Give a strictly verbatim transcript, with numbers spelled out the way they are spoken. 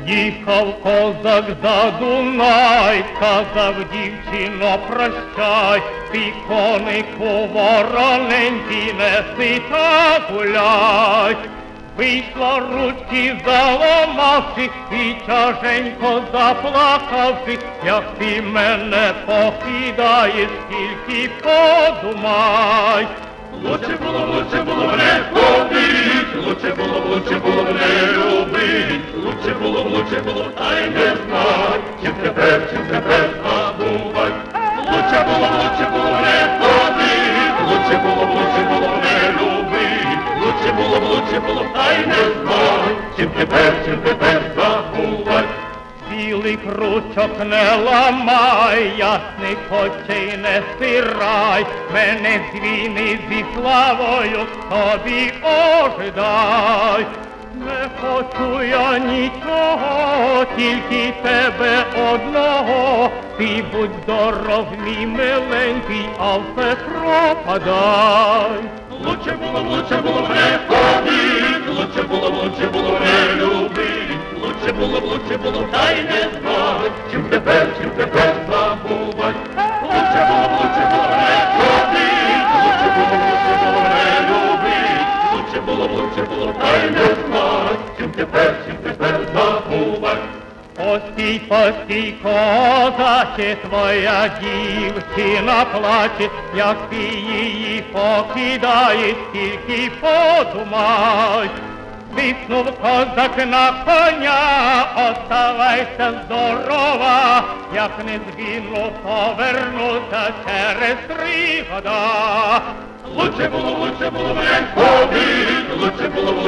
Їхав козак за Дунай, сказав: дівчино, прощай, ти конику вороненький, неси та гуляй. Вийшла, ручки заламавши, і тяженько заплакавши: як ти мене покидаєш, тільки подумай. Лучше було, лучше було не ходить, лучше було, лучше було не любить, лучше було, лучше було, та й не знай, чим тепер, чим тепер забувай. Лучше було, лучше було не ходить, лучше було, лучше було не любить, лучше було, лучше було, та й не знай, чим тепер, чим тепер забувай. Білих ручок не ламай, ясних очей не стирай, мене з війни зі славою тобі ожидай. Не хочу я нічого, тільки тебе одного, ти будь здоров, мій миленький, а все пропадай. Лучше було, лучше було не ходить, лучше було, лучше було не любить, лучше було, лучше було, та й не знай, чим тепер, чим тепер забувай. Лучше було, лучше було не ходить, лучше було, лучше було не любить, лучше було, лучше було, та й не знай, чим тепер, чим тепер забувай. Постій, постій, козаче, твоя дівчина плаче, як ти її покидаєш, тільки подумай. Виснув козак на коня, оставайся здорова, як не згину, повернуся через три года. Лучше було, лучше було не ходить, лучше було,